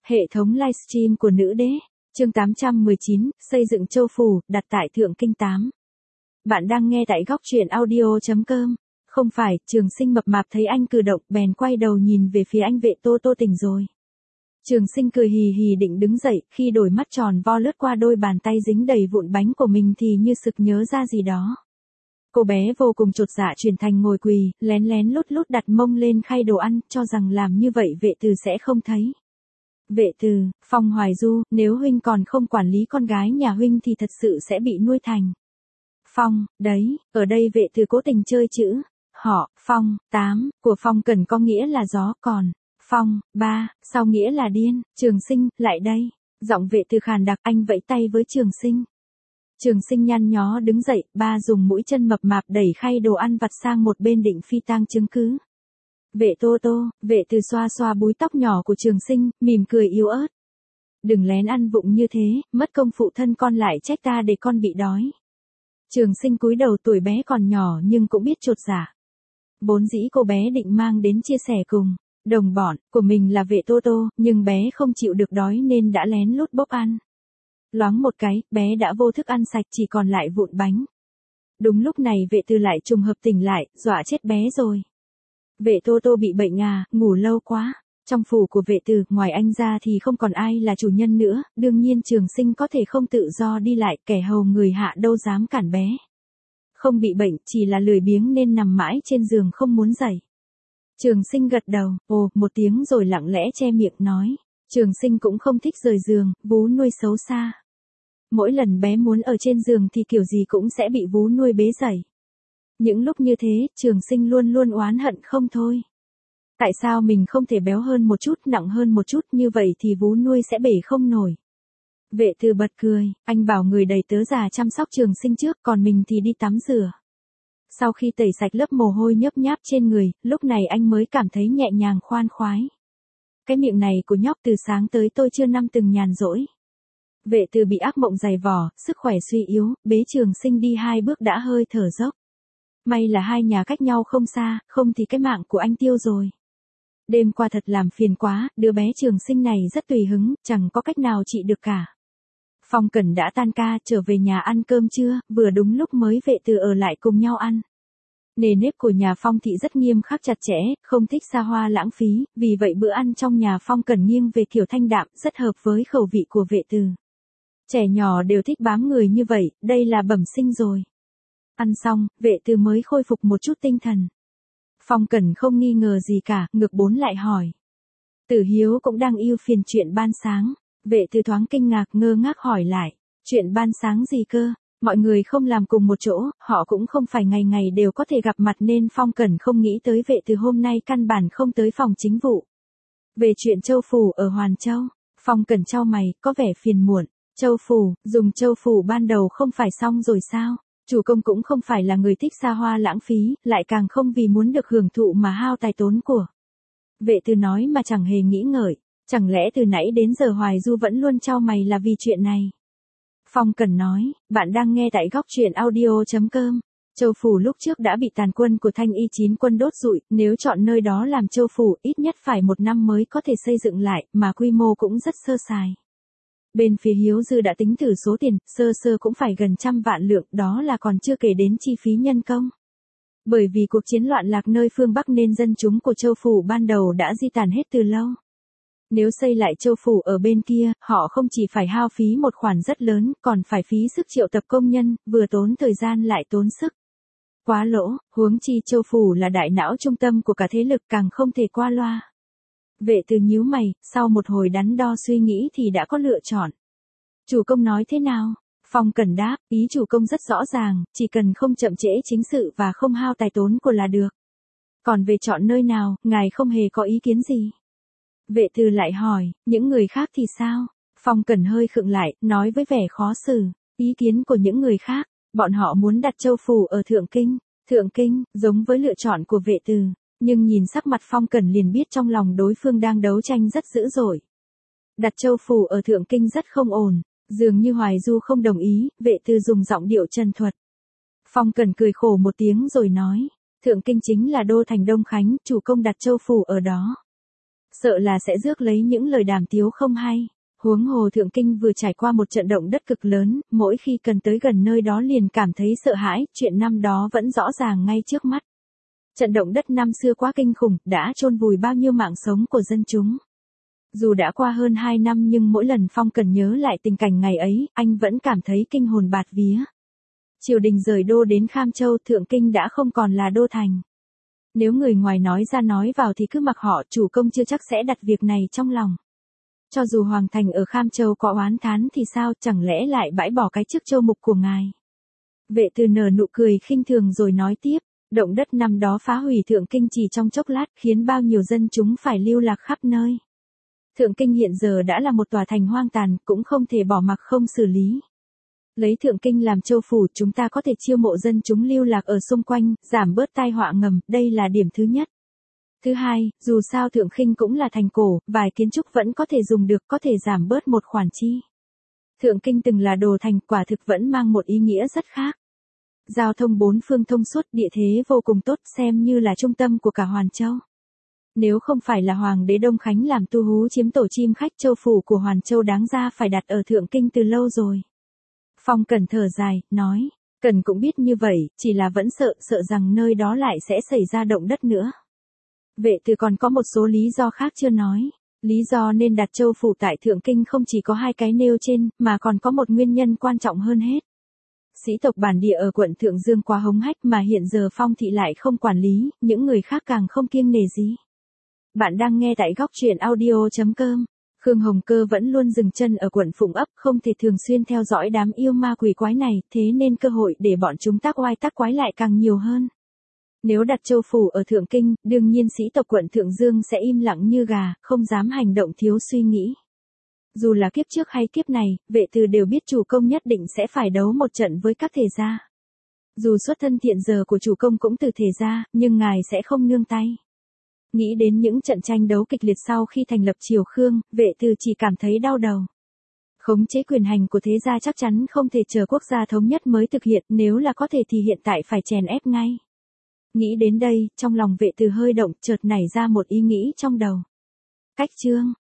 Hệ thống livestream của nữ đế, chương 819, xây dựng châu phủ, đặt tại Thượng Kinh 8. Bạn đang nghe tại góc truyện audio.com. Không phải, Trường Sinh mập mạp thấy anh cử động, bèn quay đầu nhìn về phía anh. Vệ Tô Tô tỉnh rồi. Trường Sinh cười hì hì định đứng dậy, khi đôi mắt tròn vo lướt qua đôi bàn tay dính đầy vụn bánh của mình thì như sực nhớ ra gì đó. Cô bé vô cùng chột dạ chuyển thành ngồi quỳ, lén lén lút lút đặt mông lên khay đồ ăn, cho rằng làm như vậy Vệ Từ sẽ không thấy. Vệ Từ, Phong Hoài Du, nếu huynh còn không quản lý con gái nhà huynh thì thật sự sẽ bị nuôi thành. Phong, đấy, ở đây Vệ Từ cố tình chơi chữ. Họ, Phong, 8, của Phong Cẩn có nghĩa là gió, còn Phong, 3, sau nghĩa là điên. Trường Sinh, lại đây. Giọng Vệ Từ khàn đặc, anh vẫy tay với Trường Sinh. Trường Sinh nhăn nhó đứng dậy, ba dùng mũi chân mập mạp đẩy khay đồ ăn vặt sang một bên định phi tang chứng cứ. Vệ Tô Tô, Vệ Từ xoa xoa búi tóc nhỏ của Trường Sinh, mỉm cười yếu ớt. Đừng lén ăn vụng như thế, mất công phụ thân con lại trách ta để con bị đói. Trường Sinh cúi đầu, tuổi bé còn nhỏ nhưng cũng biết chột dạ. Vốn dĩ cô bé định mang đến chia sẻ cùng đồng bọn của mình là Vệ Tô Tô, nhưng bé không chịu được đói nên đã lén lút bốc ăn. Loáng một cái, bé đã vô thức ăn sạch, chỉ còn lại vụn bánh. Đúng lúc này Vệ Từ lại trùng hợp tỉnh lại, dọa chết bé rồi. Vệ Tô Tô bị bệnh à, ngủ lâu quá. Trong phủ của Vệ Từ, ngoài anh ra thì không còn ai là chủ nhân nữa, đương nhiên Trường Sinh có thể không tự do đi lại, kẻ hầu người hạ đâu dám cản bé. Không bị bệnh, chỉ là lười biếng nên nằm mãi trên giường không muốn dậy. Trường Sinh gật đầu, ồ, một tiếng rồi lặng lẽ che miệng nói. Trường Sinh cũng không thích rời giường, vú nuôi xấu xa. Mỗi lần bé muốn ở trên giường thì kiểu gì cũng sẽ bị vú nuôi bế dậy. Những lúc như thế, Trường Sinh luôn luôn oán hận không thôi. Tại sao mình không thể béo hơn một chút, nặng hơn một chút, như vậy thì vú nuôi sẽ bể không nổi. Vệ Từ bật cười, anh bảo người đầy tớ già chăm sóc Trường Sinh trước, còn mình thì đi tắm rửa. Sau khi tẩy sạch lớp mồ hôi nhớp nháp trên người, lúc này anh mới cảm thấy nhẹ nhàng khoan khoái. Cái miệng này của nhóc từ sáng tới tôi chưa năm từng nhàn rỗi. Vệ Từ bị ác mộng dày vò, sức khỏe suy yếu, bế Trường Sinh đi 2 bước đã hơi thở dốc. May là hai nhà cách nhau không xa, không thì cái mạng của anh tiêu rồi. Đêm qua thật làm phiền quá, đứa bé Trường Sinh này rất tùy hứng, chẳng có cách nào trị được cả. Phong Cẩn đã tan ca, trở về nhà ăn cơm trưa, vừa đúng lúc mới Vệ Từ ở lại cùng nhau ăn. Nề nếp của nhà Phong thị rất nghiêm khắc chặt chẽ, không thích xa hoa lãng phí, vì vậy bữa ăn trong nhà Phong Cẩn nghiêng về kiểu thanh đạm, rất hợp với khẩu vị của Vệ Từ. Trẻ nhỏ đều thích bám người như vậy, đây là bẩm sinh rồi. Ăn xong, Vệ Từ mới khôi phục một chút tinh thần. Phong Cẩn không nghi ngờ gì cả, ngược bốn lại hỏi. Tử Hiếu cũng đang ưu phiền chuyện ban sáng. Vệ Từ thoáng kinh ngạc ngơ ngác hỏi lại. Chuyện ban sáng gì cơ? Mọi người không làm cùng một chỗ, họ cũng không phải ngày ngày đều có thể gặp mặt nên Phong Cẩn không nghĩ tới Vệ Từ hôm nay căn bản không tới phòng chính vụ. Về chuyện châu phủ ở Hoàn Châu, Phong Cẩn chau mày, có vẻ phiền muộn. Châu phủ, dùng châu phủ ban đầu không phải xong rồi sao? Chủ công cũng không phải là người thích xa hoa lãng phí, lại càng không vì muốn được hưởng thụ mà hao tài tốn của. Vệ Từ nói mà chẳng hề nghĩ ngợi, chẳng lẽ từ nãy đến giờ Hoài Du vẫn luôn chau mày là vì chuyện này? Phong Cẩn nói, bạn đang nghe tại góc truyện audio.com. Châu phủ lúc trước đã bị tàn quân của Thanh Y Chín quân đốt rụi, nếu chọn nơi đó làm châu phủ, ít nhất phải 1 năm mới có thể xây dựng lại, mà quy mô cũng rất sơ sài. Bên phía Hiếu Dư đã tính thử số tiền, sơ sơ cũng phải gần 100 vạn lượng, đó là còn chưa kể đến chi phí nhân công. Bởi vì cuộc chiến loạn lạc nơi phương Bắc nên dân chúng của châu phủ ban đầu đã di tản hết từ lâu. Nếu xây lại châu phủ ở bên kia, họ không chỉ phải hao phí một khoản rất lớn, còn phải phí sức triệu tập công nhân, vừa tốn thời gian lại tốn sức. Quá lỗ, huống chi châu phủ là đại não trung tâm của cả thế lực, càng không thể qua loa. Vệ Từ nhíu mày, sau một hồi đắn đo suy nghĩ thì đã có lựa chọn. Chủ công nói thế nào? Phong Cẩn đáp, ý chủ công rất rõ ràng, chỉ cần không chậm trễ chính sự và không hao tài tốn của là được. Còn về chọn nơi nào, ngài không hề có ý kiến gì? Vệ Từ lại hỏi, những người khác thì sao? Phong Cẩn hơi khựng lại, nói với vẻ khó xử, ý kiến của những người khác, bọn họ muốn đặt châu phủ ở Thượng Kinh. Thượng Kinh, giống với lựa chọn của Vệ Từ, nhưng nhìn sắc mặt Phong Cẩn liền biết trong lòng đối phương đang đấu tranh rất dữ dội. Đặt châu phủ ở Thượng Kinh rất không ổn, dường như Hoài Du không đồng ý, Vệ Từ dùng giọng điệu trần thuật. Phong Cẩn cười khổ một tiếng rồi nói, Thượng Kinh chính là đô thành Đông Khánh, chủ công đặt châu phủ ở đó. sợ là sẽ rước lấy những lời đàm tiếu không hay. Huống hồ Thượng Kinh vừa trải qua một trận động đất cực lớn, mỗi khi cần tới gần nơi đó liền cảm thấy sợ hãi, chuyện năm đó vẫn rõ ràng ngay trước mắt. Trận động đất năm xưa quá kinh khủng, đã chôn vùi bao nhiêu mạng sống của dân chúng. Dù đã qua hơn 2 năm nhưng mỗi lần Phong Cần nhớ lại tình cảnh ngày ấy, anh vẫn cảm thấy kinh hồn bạt vía. Triều đình rời đô đến Kham Châu, Thượng Kinh đã không còn là đô thành. Nếu người ngoài nói ra nói vào thì cứ mặc họ, chủ công chưa chắc sẽ đặt việc này trong lòng. Cho dù Hoàng thành ở Kham Châu có oán thán thì sao, chẳng lẽ lại bãi bỏ cái chức châu mục của ngài. Vệ Từ nở nụ cười khinh thường rồi nói tiếp, động đất năm đó phá hủy Thượng Kinh chỉ trong chốc lát, khiến bao nhiêu dân chúng phải lưu lạc khắp nơi. Thượng Kinh hiện giờ đã là một tòa thành hoang tàn, cũng không thể bỏ mặc không xử lý. Lấy Thượng Kinh làm châu phủ, chúng ta có thể chiêu mộ dân chúng lưu lạc ở xung quanh, giảm bớt tai họa ngầm, đây là điểm thứ nhất. Thứ hai, dù sao Thượng Kinh cũng là thành cổ, vài kiến trúc vẫn có thể dùng được, có thể giảm bớt một khoản chi. Thượng Kinh từng là đồ thành, quả thực vẫn mang một ý nghĩa rất khác. Giao thông bốn phương thông suốt, địa thế vô cùng tốt, xem như là trung tâm của cả Hoàn Châu. Nếu không phải là Hoàng đế Đông Khánh làm tu hú chiếm tổ chim khách, châu phủ của Hoàn Châu đáng ra phải đặt ở Thượng Kinh từ lâu rồi. Phong Cần thở dài, nói, Cần cũng biết như vậy, chỉ là vẫn sợ rằng nơi đó lại sẽ xảy ra động đất nữa. Vệ Từ còn có một số lý do khác chưa nói. Lý do nên đặt châu phủ tại Thượng Kinh không chỉ có hai cái nêu trên, mà còn có một nguyên nhân quan trọng hơn hết. Sĩ tộc bản địa ở quận Thượng Dương quá hống hách mà hiện giờ Phong thị lại không quản lý, những người khác càng không kiêng nể gì. Bạn đang nghe tại góc truyện audio.com. Khương Hồng Cơ vẫn luôn dừng chân ở quận Phụng Ấp, không thể thường xuyên theo dõi đám yêu ma quỷ quái này, thế nên cơ hội để bọn chúng tác oai tác quái lại càng nhiều hơn. Nếu đặt châu phủ ở Thượng Kinh, đương nhiên sĩ tộc quận Thượng Dương sẽ im lặng như gà, không dám hành động thiếu suy nghĩ. Dù là kiếp trước hay kiếp này, Vệ Từ đều biết chủ công nhất định sẽ phải đấu một trận với các thể gia. Dù xuất thân hiện giờ của chủ công cũng từ thể gia, nhưng ngài sẽ không nương tay. Nghĩ đến những trận tranh đấu kịch liệt sau khi thành lập triều Khương, Vệ Từ chỉ cảm thấy đau đầu. Khống chế quyền hành của thế gia chắc chắn không thể chờ quốc gia thống nhất mới thực hiện, nếu là có thể thì hiện tại phải chèn ép ngay. Nghĩ đến đây, trong lòng Vệ Từ hơi động, chợt nảy ra một ý nghĩ trong đầu. Cách chương